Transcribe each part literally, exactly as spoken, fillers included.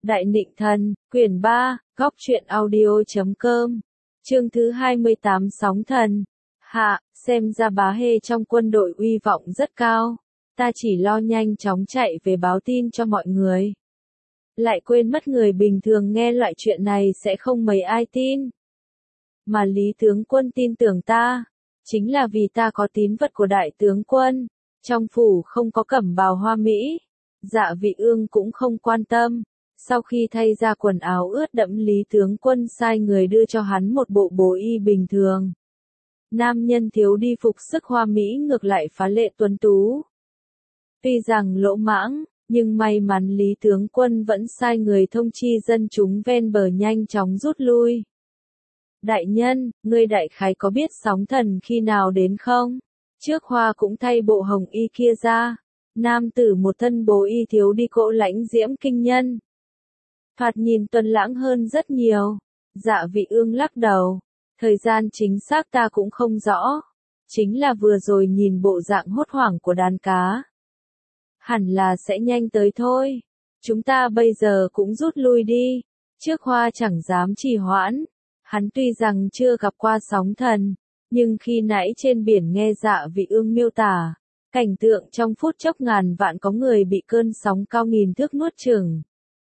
Đại Nịnh Thần, quyển ba, góc truyện audio.com, chương thứ hai mươi tám Sóng Thần. Hạ, xem ra bá hê trong quân đội uy vọng rất cao, ta chỉ lo nhanh chóng chạy về báo tin cho mọi người. Lại quên mất người bình thường nghe loại chuyện này sẽ không mấy ai tin. Mà Lý tướng quân tin tưởng ta, chính là vì ta có tín vật của đại tướng quân, trong phủ không có cẩm bào hoa mỹ. Dạ Vị Ương cũng không quan tâm. Sau khi thay ra quần áo ướt đẫm, Lý tướng quân sai người đưa cho hắn một bộ bố y bình thường. Nam nhân thiếu đi phục sức hoa mỹ ngược lại phá lệ tuấn tú. Tuy rằng lỗ mãng, nhưng may mắn Lý tướng quân vẫn sai người thông chi dân chúng ven bờ nhanh chóng rút lui. Đại nhân, ngươi đại khái có biết sóng thần khi nào đến không? Trước Hoa cũng thay bộ hồng y kia ra. Nam tử một thân bố y thiếu đi cỗ lãnh diễm kinh nhân. Thoạt nhìn tuấn lãng hơn rất nhiều. Dạ Vị Ương lắc đầu. Thời gian chính xác ta cũng không rõ. Chính là vừa rồi nhìn bộ dạng hốt hoảng của đàn cá. Hẳn là sẽ nhanh tới thôi. Chúng ta bây giờ cũng rút lui đi. Trước Hoa chẳng dám trì hoãn. Hắn tuy rằng chưa gặp qua sóng thần, nhưng khi nãy trên biển nghe Dạ Vị Ương miêu tả, cảnh tượng trong phút chốc ngàn vạn có người bị cơn sóng cao nghìn thước nuốt chửng.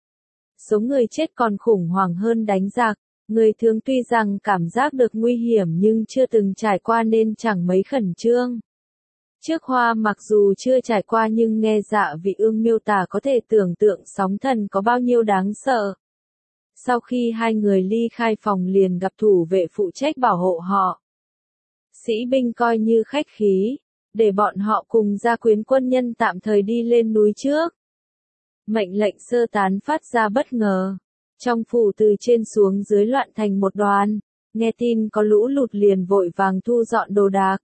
Số người chết còn khủng hoảng hơn đánh giặc, người thường tuy rằng cảm giác được nguy hiểm nhưng chưa từng trải qua nên chẳng mấy khẩn trương. Trước Hoa mặc dù chưa trải qua nhưng nghe Dạ Vị Ương miêu tả có thể tưởng tượng sóng thần có bao nhiêu đáng sợ. Sau khi hai người ly khai phòng liền gặp thủ vệ phụ trách bảo hộ họ. Sĩ binh coi như khách khí, để bọn họ cùng gia quyến quân nhân tạm thời đi lên núi trước. Mệnh lệnh sơ tán phát ra bất ngờ. Trong phủ từ trên xuống dưới loạn thành một đoàn, nghe tin có lũ lụt liền vội vàng thu dọn đồ đạc.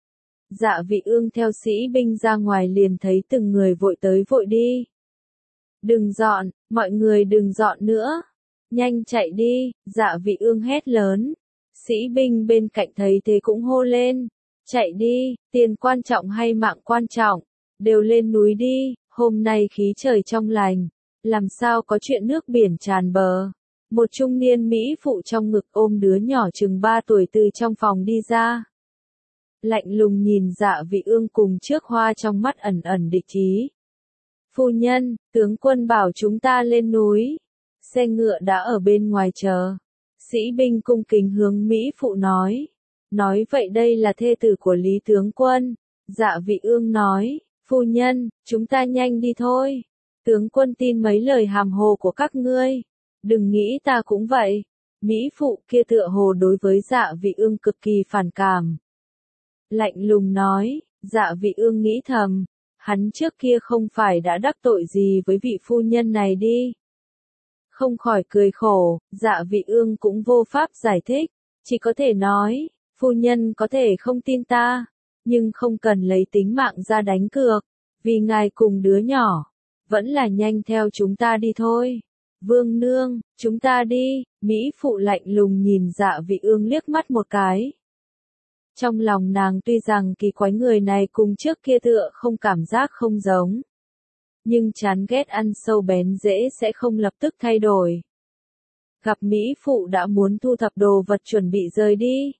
Dạ Vị Ương theo sĩ binh ra ngoài liền thấy từng người vội tới vội đi. Đừng dọn, mọi người đừng dọn nữa. Nhanh chạy đi, Dạ Vị Ương hét lớn. Sĩ binh bên cạnh thấy thế cũng hô lên. Chạy đi, tiền quan trọng hay mạng quan trọng, đều lên núi đi, hôm nay khí trời trong lành, làm sao có chuyện nước biển tràn bờ. Một trung niên Mỹ phụ trong ngực ôm đứa nhỏ chừng ba tuổi từ trong phòng đi ra. Lạnh lùng nhìn Dạ Vị Ương cùng Trước Hoa trong mắt ẩn ẩn địch ý. Phu nhân, tướng quân bảo chúng ta lên núi. Xe ngựa đã ở bên ngoài chờ. Sĩ binh cung kính hướng Mỹ phụ nói. Nói vậy đây là thê tử của Lý tướng quân. Dạ Vị Ương nói, phu nhân, chúng ta nhanh đi thôi. Tướng quân tin mấy lời hàm hồ của các ngươi. Đừng nghĩ ta cũng vậy. Mỹ phụ kia tựa hồ đối với Dạ Vị Ương cực kỳ phản cảm. Lạnh lùng nói, Dạ Vị Ương nghĩ thầm, hắn trước kia không phải đã đắc tội gì với vị phu nhân này đi. Không khỏi cười khổ, Dạ Vị Ương cũng vô pháp giải thích, chỉ có thể nói, phu nhân có thể không tin ta, nhưng không cần lấy tính mạng ra đánh cược, vì ngài cùng đứa nhỏ, vẫn là nhanh theo chúng ta đi thôi. Vương nương, chúng ta đi, Mỹ phụ lạnh lùng nhìn Dạ Vị Ương liếc mắt một cái. Trong lòng nàng tuy rằng kỳ quái người này cùng trước kia tựa không cảm giác không giống. Nhưng chán ghét ăn sâu bén rễ sẽ không lập tức thay đổi. Gặp Mỹ phụ đã muốn thu thập đồ vật chuẩn bị rời đi.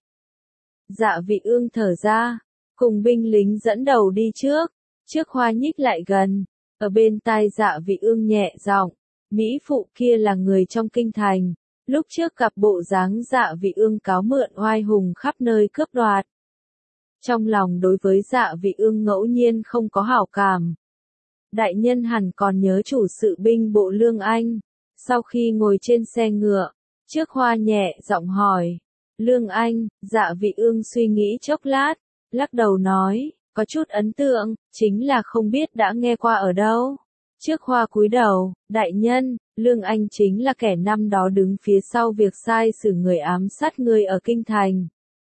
Dạ Vị Ương thở ra, cùng binh lính dẫn đầu đi trước. Trước Hoa nhích lại gần, ở bên tai Dạ Vị Ương nhẹ giọng, Mỹ phụ kia là người trong kinh thành, lúc trước gặp bộ dáng Dạ Vị Ương cáo mượn oai hùng khắp nơi cướp đoạt. Trong lòng đối với Dạ Vị Ương ngẫu nhiên không có hảo cảm. Đại nhân hẳn còn nhớ chủ sự binh bộ Lương Anh. Sau khi ngồi trên xe ngựa, Trước Hoa nhẹ giọng hỏi. Lương Anh, Dạ Vị Ương suy nghĩ chốc lát, lắc đầu nói, có chút ấn tượng, chính là không biết đã nghe qua ở đâu. Trước Hoa cúi đầu, đại nhân, Lương Anh chính là kẻ năm đó đứng phía sau việc sai xử người ám sát người ở kinh thành.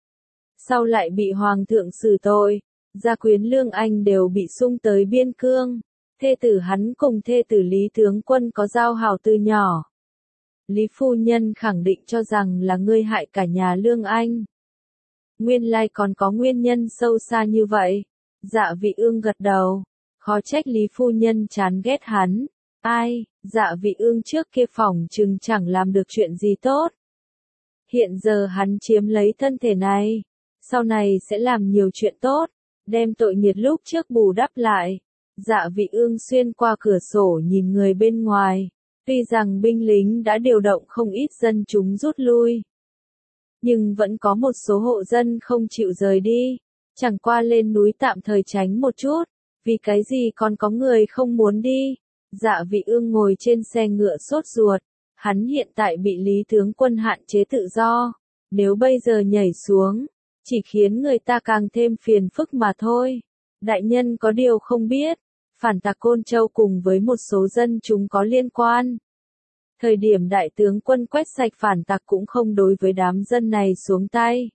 Sau lại bị hoàng thượng xử tội, gia quyến Lương Anh đều bị sung tới biên cương. Thê tử hắn cùng thê tử Lý tướng quân có giao hảo từ nhỏ. Lý phu nhân khẳng định cho rằng là ngươi hại cả nhà Lương Anh. Nguyên lai còn có nguyên nhân sâu xa như vậy. Dạ Vị Ương gật đầu. Khó trách Lý phu nhân chán ghét hắn. Ai, Dạ Vị Ương trước kia phỏng chừng chẳng làm được chuyện gì tốt. Hiện giờ hắn chiếm lấy thân thể này, sau này sẽ làm nhiều chuyện tốt, đem tội nghiệt lúc trước bù đắp lại. Dạ Vị Ương xuyên qua cửa sổ nhìn người bên ngoài, tuy rằng binh lính đã điều động không ít dân chúng rút lui, nhưng vẫn có một số hộ dân không chịu rời đi, chẳng qua lên núi tạm thời tránh một chút, vì cái gì còn có người không muốn đi. Dạ Vị Ương ngồi trên xe ngựa sốt ruột, hắn hiện tại bị Lý tướng quân hạn chế tự do, nếu bây giờ nhảy xuống, chỉ khiến người ta càng thêm phiền phức mà thôi. Đại nhân có điều không biết, phản tặc Côn Châu cùng với một số dân chúng có liên quan. Thời điểm đại tướng quân quét sạch phản tặc cũng không đối với đám dân này xuống tay.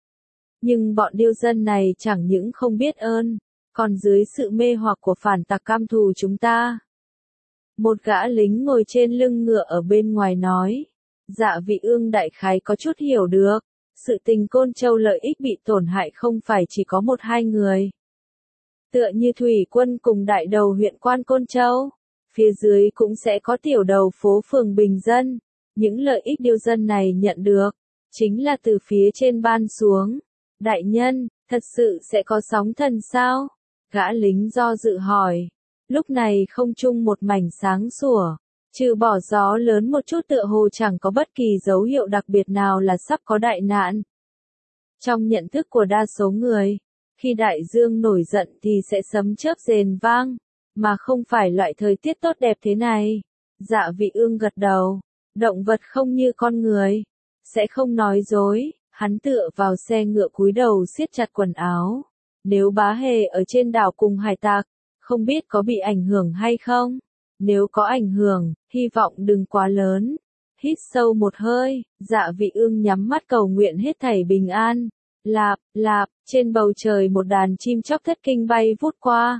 Nhưng bọn điêu dân này chẳng những không biết ơn, còn dưới sự mê hoặc của phản tặc cam thù chúng ta. Một gã lính ngồi trên lưng ngựa ở bên ngoài nói, Dạ Vị Ương đại khái có chút hiểu được, sự tình Côn Châu lợi ích bị tổn hại không phải chỉ có một hai người. Tựa như thủy quân cùng đại đầu huyện quan Côn Châu, phía dưới cũng sẽ có tiểu đầu phố phường bình dân, những lợi ích điêu dân này nhận được, chính là từ phía trên ban xuống. Đại nhân, thật sự sẽ có sóng thần sao? Gã lính do dự hỏi. Lúc này không trung một mảnh sáng sủa, trừ bỏ gió lớn một chút tựa hồ chẳng có bất kỳ dấu hiệu đặc biệt nào là sắp có đại nạn. Trong nhận thức của đa số người, khi đại dương nổi giận thì sẽ sấm chớp rền vang, mà không phải loại thời tiết tốt đẹp thế này. Dạ Vị Ương gật đầu, động vật không như con người, sẽ không nói dối, hắn tựa vào xe ngựa cúi đầu siết chặt quần áo. Nếu Bá Hề ở trên đảo cùng hải tặc, không biết có bị ảnh hưởng hay không? Nếu có ảnh hưởng, hy vọng đừng quá lớn. Hít sâu một hơi, Dạ Vị Ương nhắm mắt cầu nguyện hết thảy bình an. Lạp, lạp, trên bầu trời một đàn chim chóc thất kinh bay vút qua.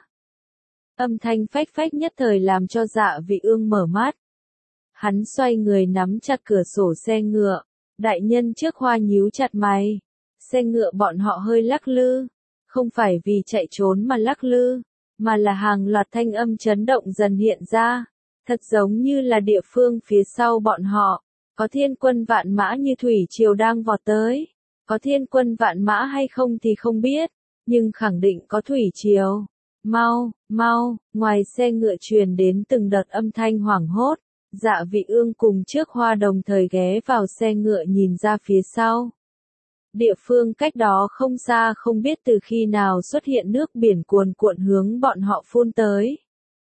Âm thanh phách phách nhất thời làm cho Dạ Vị Ương mở mắt. Hắn xoay người nắm chặt cửa sổ xe ngựa. Đại nhân trước Hoa nhíu chặt mày. Xe ngựa bọn họ hơi lắc lư. Không phải vì chạy trốn mà lắc lư, mà là hàng loạt thanh âm chấn động dần hiện ra. Thật giống như là địa phương phía sau bọn họ. Có thiên quân vạn mã như thủy triều đang vọt tới. Có thiên quân vạn mã hay không thì không biết, nhưng khẳng định có thủy triều. Mau, mau, ngoài xe ngựa truyền đến từng đợt âm thanh hoảng hốt. Dạ Vị Ương cùng trước Hoa đồng thời ghé vào xe ngựa nhìn ra phía sau. Địa phương cách đó không xa không biết từ khi nào xuất hiện nước biển cuồn cuộn hướng bọn họ phun tới.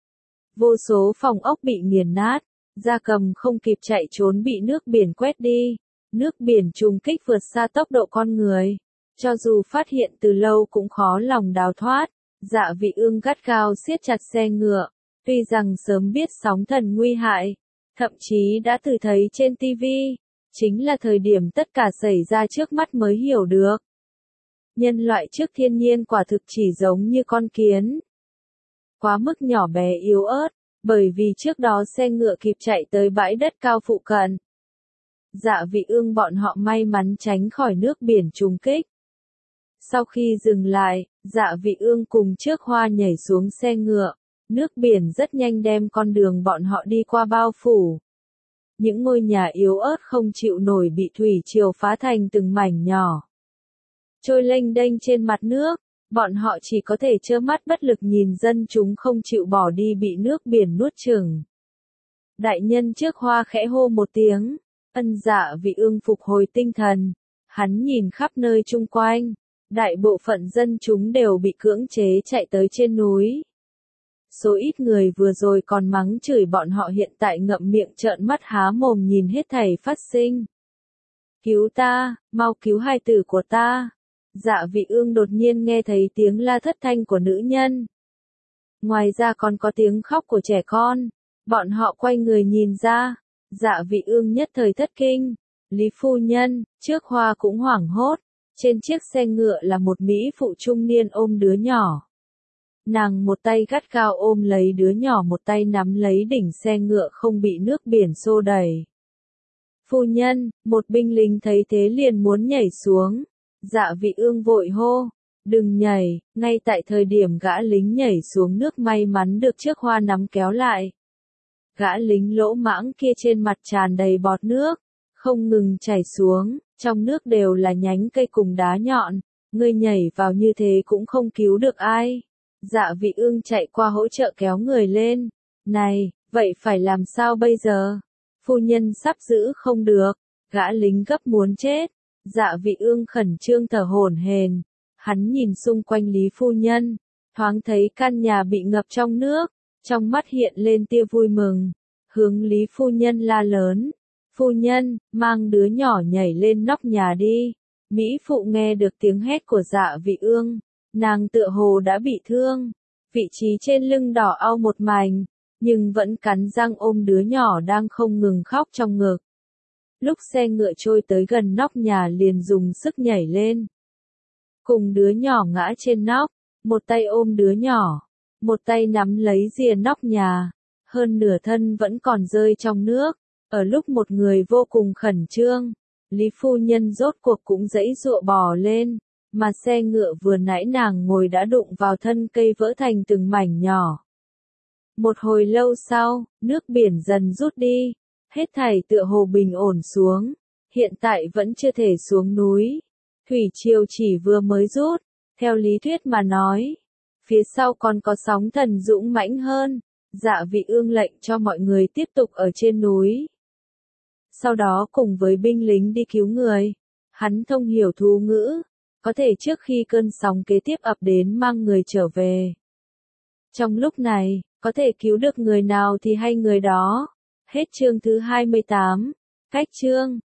Vô số phòng ốc bị nghiền nát, gia cầm không kịp chạy trốn bị nước biển quét đi. Nước biển trùng kích vượt xa tốc độ con người. Cho dù phát hiện từ lâu cũng khó lòng đào thoát. Dạ Vị Ương gắt gao siết chặt xe ngựa. Tuy rằng sớm biết sóng thần nguy hại, thậm chí đã từ thấy trên tivi, chính là thời điểm tất cả xảy ra trước mắt mới hiểu được. Nhân loại trước thiên nhiên quả thực chỉ giống như con kiến. Quá mức nhỏ bé yếu ớt, bởi vì trước đó xe ngựa kịp chạy tới bãi đất cao phụ cận. Dạ Vị Ương bọn họ may mắn tránh khỏi nước biển trùng kích. Sau khi dừng lại, Dạ Vị Ương cùng trước Hoa nhảy xuống xe ngựa. Nước biển rất nhanh đem con đường bọn họ đi qua bao phủ. Những ngôi nhà yếu ớt không chịu nổi bị thủy triều phá thành từng mảnh nhỏ. Trôi lênh đênh trên mặt nước, bọn họ chỉ có thể trơ mắt bất lực nhìn dân chúng không chịu bỏ đi bị nước biển nuốt chửng. Đại nhân trước Hoa khẽ hô một tiếng, ân Dạ Vị Ương phục hồi tinh thần. Hắn nhìn khắp nơi chung quanh, đại bộ phận dân chúng đều bị cưỡng chế chạy tới trên núi. Số ít người vừa rồi còn mắng chửi bọn họ hiện tại ngậm miệng trợn mắt há mồm nhìn hết thảy phát sinh. Cứu ta, mau cứu hai tử của ta. Dạ Vị Ương đột nhiên nghe thấy tiếng la thất thanh của nữ nhân. Ngoài ra còn có tiếng khóc của trẻ con. Bọn họ quay người nhìn ra. Dạ Vị Ương nhất thời thất kinh. Lý phu nhân, trước Hoa cũng hoảng hốt. Trên chiếc xe ngựa là một mỹ phụ trung niên ôm đứa nhỏ. Nàng một tay gắt gao ôm lấy đứa nhỏ, một tay nắm lấy đỉnh xe ngựa không bị nước biển xô đẩy. Phu nhân, một binh lính thấy thế liền muốn nhảy xuống. Dạ Vị Ương vội hô, đừng nhảy. Ngay tại thời điểm gã lính nhảy xuống nước may mắn được trước Hoa nắm kéo lại. Gã lính lỗ mãng kia trên mặt tràn đầy bọt nước, không ngừng chảy xuống, trong nước đều là nhánh cây cùng đá nhọn, ngươi nhảy vào như thế cũng không cứu được ai. Dạ Vị Ương chạy qua hỗ trợ kéo người lên. Này, vậy phải làm sao bây giờ? Phu nhân sắp giữ không được, gã lính gấp muốn chết. Dạ Vị Ương khẩn trương thở hổn hển, hắn nhìn xung quanh Lý phu nhân, thoáng thấy căn nhà bị ngập trong nước, trong mắt hiện lên tia vui mừng, hướng Lý phu nhân la lớn, phu nhân, mang đứa nhỏ nhảy lên nóc nhà đi. Mỹ phụ nghe được tiếng hét của Dạ Vị Ương, nàng tựa hồ đã bị thương, vị trí trên lưng đỏ au một mảnh, nhưng vẫn cắn răng ôm đứa nhỏ đang không ngừng khóc trong ngực. Lúc xe ngựa trôi tới gần nóc nhà liền dùng sức nhảy lên. Cùng đứa nhỏ ngã trên nóc, một tay ôm đứa nhỏ, một tay nắm lấy rìa nóc nhà, hơn nửa thân vẫn còn rơi trong nước. Ở lúc một người vô cùng khẩn trương, Lý phu nhân rốt cuộc cũng giãy giụa bò lên, mà xe ngựa vừa nãy nàng ngồi đã đụng vào thân cây vỡ thành từng mảnh nhỏ. Một hồi lâu sau, nước biển dần rút đi, hết thảy tựa hồ bình ổn xuống, hiện tại vẫn chưa thể xuống núi. Thủy triều chỉ vừa mới rút, theo lý thuyết mà nói, phía sau còn có sóng thần dũng mãnh hơn. Dạ Vị Ương lệnh cho mọi người tiếp tục ở trên núi. Sau đó cùng với binh lính đi cứu người. Hắn thông hiểu thú ngữ, có thể trước khi cơn sóng kế tiếp ập đến mang người trở về. Trong lúc này, có thể cứu được người nào thì hay người đó. Hết chương thứ hai mươi tám. Cách chương